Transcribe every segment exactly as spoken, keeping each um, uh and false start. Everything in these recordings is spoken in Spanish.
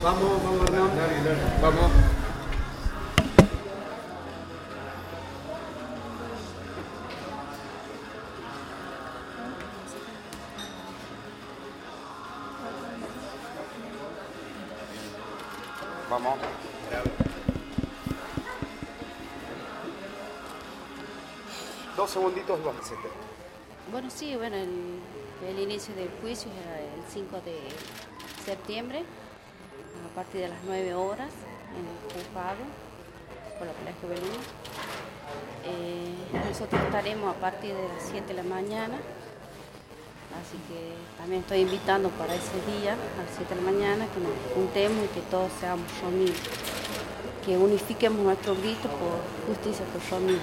Vamos, vamos, Hernán. Dale, dale. Vamos. Vamos. Dos segunditos y vamos a hacer. Bueno, sí, bueno, el, el inicio del juicio era el cinco de septiembre, a partir de las nueve horas, en el juzgado, por la Pelagia Beluna. Eh, nosotros estaremos a partir de las siete de la mañana, así que también estoy invitando para ese día, a las siete de la mañana, que nos juntemos y que todos seamos Romina, que unifiquemos nuestro grito por justicia por Romina.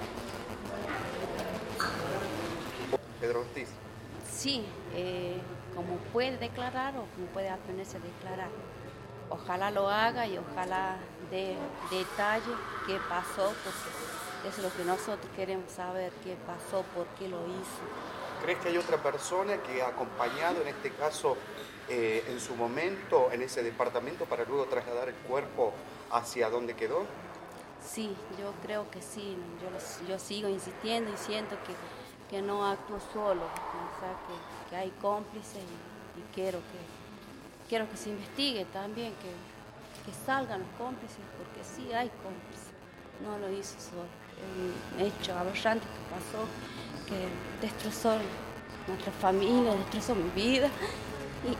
Pedro Ortiz. Sí, eh, como puede declarar o como puede aprenderse a declarar. Ojalá lo haga y ojalá dé detalle qué pasó, porque eso es lo que nosotros queremos saber, qué pasó, por qué lo hizo. ¿Crees que hay otra persona que ha acompañado, en este caso, eh, en su momento, en ese departamento, para luego trasladar el cuerpo hacia donde quedó? Sí, yo creo que sí. Yo, yo sigo insistiendo y siento que, que no actúo solo, o sea, que, que hay cómplices y, y quiero que quiero que se investigue también, que, que salgan los cómplices, porque sí hay cómplices. No lo hizo solo. Es un hecho aberrante que pasó, que destrozó nuestra familia, destrozó mi vida. Y,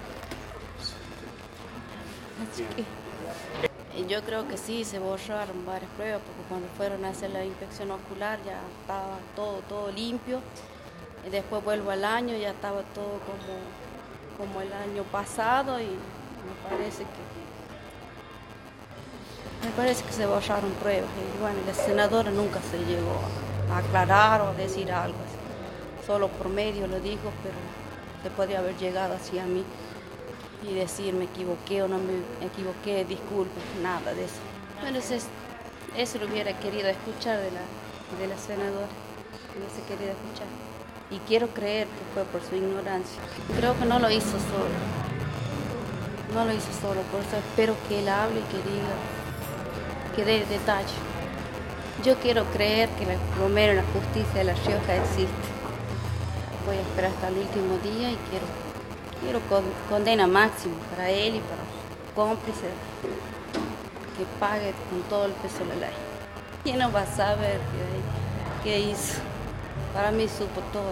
así que, yo creo que sí, se borraron varias pruebas, porque cuando fueron a hacer la inspección ocular ya estaba todo, todo limpio. Y después vuelvo al año, ya estaba todo como, como el año pasado y me parece que me parece que se borraron pruebas. Y bueno, la senadora nunca se llegó a aclarar o a decir algo así. Solo por medio lo dijo, pero se podría haber llegado así a mí y decir me equivoqué o no me equivoqué, disculpe, nada de eso. Bueno, eso, es, eso lo hubiera querido escuchar de la, de la senadora, hubiese querido escuchar. Y quiero creer que fue por su ignorancia. Creo que no lo hizo solo, no lo hizo solo, por eso espero que él hable y que diga, que dé detalle. Yo quiero creer que la, por lo menos la justicia de La Rioja existe. Voy a esperar hasta el último día y quiero Quiero condena máxima para él y para los cómplices, que pague con todo el peso de la ley. ¿Quién no va a saber qué, qué hizo? Para mí supo todo.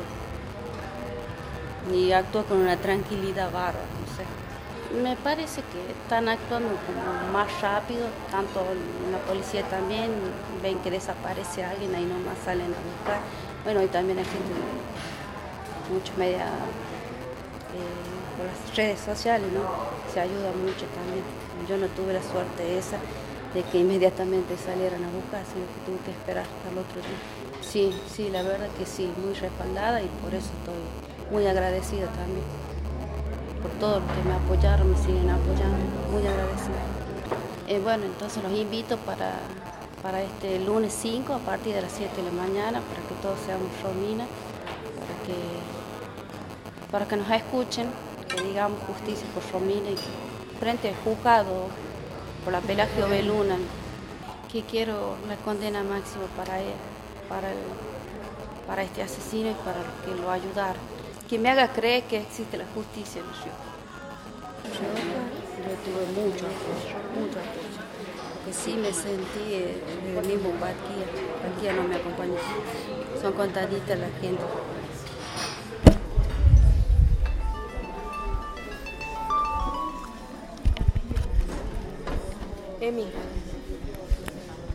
Y actuó con una tranquilidad bárbara, no sé. Me parece que están actuando como más rápido, tanto la policía también, ven que desaparece alguien, ahí nomás salen a buscar. Bueno, y también hay gente, mucho media... Eh, por las redes sociales, ¿no? Se ayuda mucho también. Yo no tuve la suerte esa de que inmediatamente salieran a buscar, sino que tuve que esperar hasta el otro día. Sí, sí, la verdad que sí, muy respaldada y por eso estoy muy agradecida también. Por todo lo que me apoyaron, me siguen apoyando, muy agradecida. Eh, bueno, entonces los invito para, para este lunes cinco a partir de las siete de la mañana, para que todos seamos Romina, para que para que nos escuchen, que digamos justicia por Romina y frente al juzgado por la Pelagia Beluna, que quiero la condena máxima para él, para, el, para este asesino y para los que lo ayudaron. Que me haga creer que existe la justicia en el Rioja. Yo tuve mucho apoyo, mucho apoyo. Que sí me sentí en el mismo Barquía, Barquía no me acompañó. Son contaditas la gente. Emi.